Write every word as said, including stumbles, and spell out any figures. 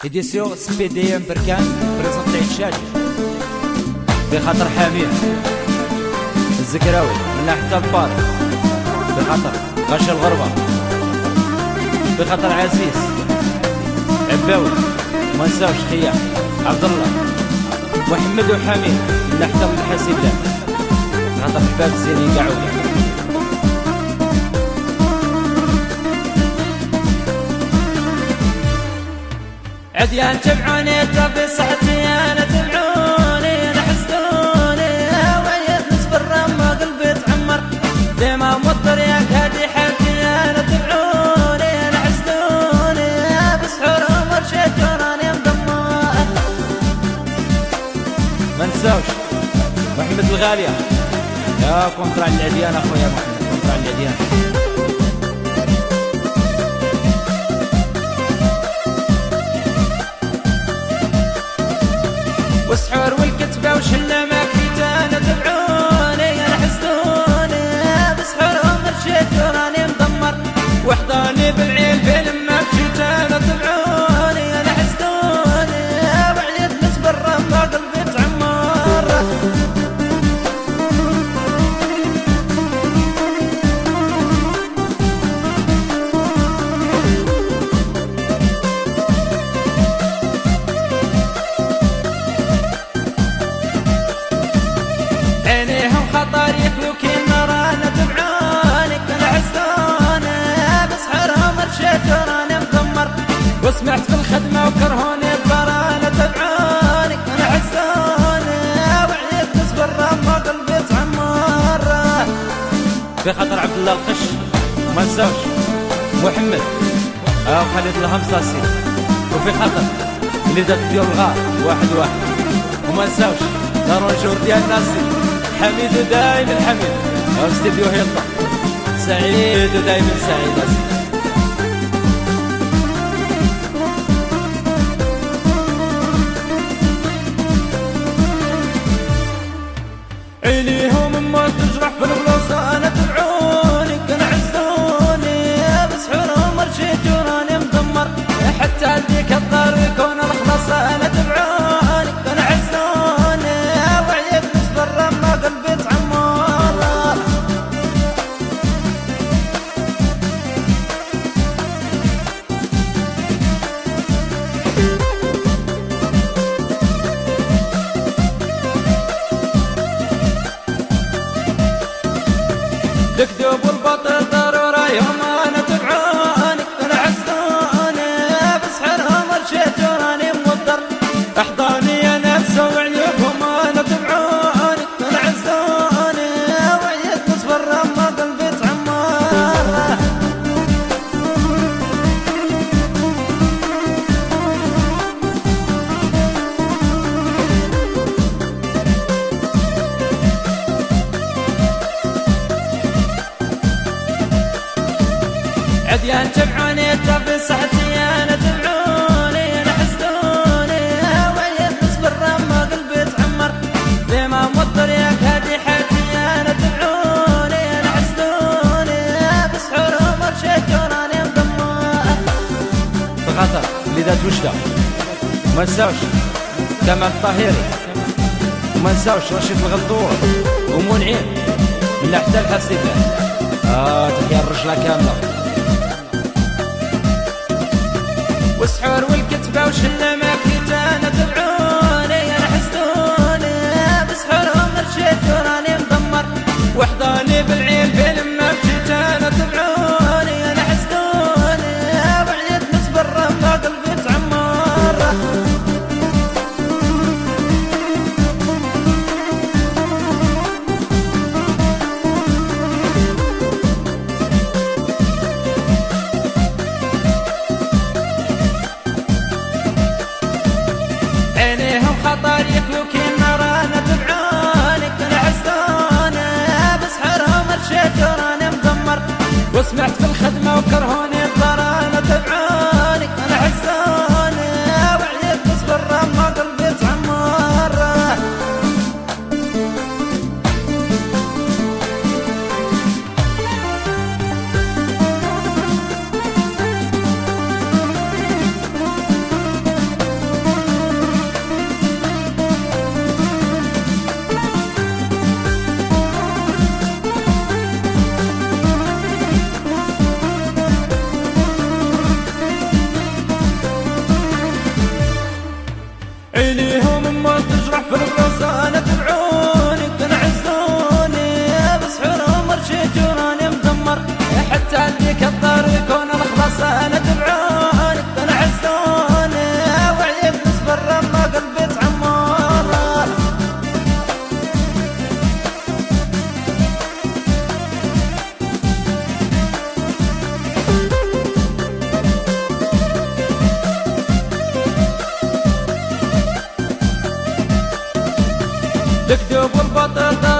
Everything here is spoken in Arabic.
إديسيون سبيديا بركان بريزونتي عيد شادي في خاطر حميد الزكراوي من حتى البار، في خاطر غش الغربة، في خاطر عزيز عباوي وما نساوش خيام عبد الله محمد وحميد من حتى الحاسبات، في خاطر حباب الزيني قاعودة. عديان تبعوني طفي صحتي انا تبعوني انا حسدوني وعيت نصبر ما قلبي تعمر ديما مضطر ياك هادي حالتي انا تبعوني انا حسدوني بسحور عمر شيت وراني مدمر. ما نساوش محمد الغالية يا كونترا العديان اخويا محمد كونترا العديان. والسحور والكتبة وشلة ما كنت أنا تبعوني أنا حسدوني بسحور عمر شيت وراني مدمر وحضاني بالعيل في لما مشيت أنا تبعوني أنا حسدوني وعليت نصبر ما قلبي تعمر. عينيهم خطر يكلوا كل رانا تبعونك انا حسدوني بسحرهم رشيت وراني مدمر وسمعت في الخدمه وكرهوني برانا تبعونك انا حسدوني وعيت نصبر ما قلبي تعمر. في خطر عبد الله القش ما نساوش محمد او خالد الهمصاصي، وفي خطر اللي دات ديال الغار واحد واحد، وما نساوش دارون ديال ناسي حميد ودايما حميد او استديو هيطلع سعيد ودايما سعيد. عينيهم اموت تجرح في البلوص انا تبعوني كان عزوني بسحورهم رشيت وراني مدمر حتى هديك الدار يكون الخلاص انا تبعوني كان عزوني وعيت نصبر ما قلبي تعمر. الكذوب والباطل ضرورة يوم انا تبعوني انا عزوني بسحرهم رشيت وراني موضر احضاني يا نفس وعيوبهم انا تبعوني انا عزوني وعيت نصبر ما قلبي تعمر. عديان تبعوني طفي صحتي انا تبعوني انا حسدوني وعيت نصبر ما قلبي تعمر ديما مضطر ياك هادي حالتي انا تبعوني انا حسدوني بسحور عمر شيت وراني مدمر. بخاطر اللي دات وجده ما نساوش كمال الطاهري وما نساوش رشيد الغندور ومنعين من حتى الحاسبات. اه تحيا الرجله كامله. والسحور والكتبة وشلة ما كنت أنا تبعوني أنا حسدوني بسحورهم رشيت وراني مدمر وحضاني بالعيل في لما مشيت أنا تبعوني أنا حسدوني وعيت نصبر ما قلبي تعمر. عينيهم خطر يكلوا كل رانا تبعونك انا حسدوني بسحرهم رشيت وراني مدمر وسمعت في الخدمه وكرهوني برانا تبعونك انا حسدوني وعيت نصبر ما قلبي تعمر. عينيهم أما تجرح في الغصانة تبعوني تنعزوني بسحرهم مرشد وراني مدمر حتى عندك الضار يكون الخلاص أنا تبعوني تنعزوني وعيت نصبر ما قلبي تعمر الكذوب والباطل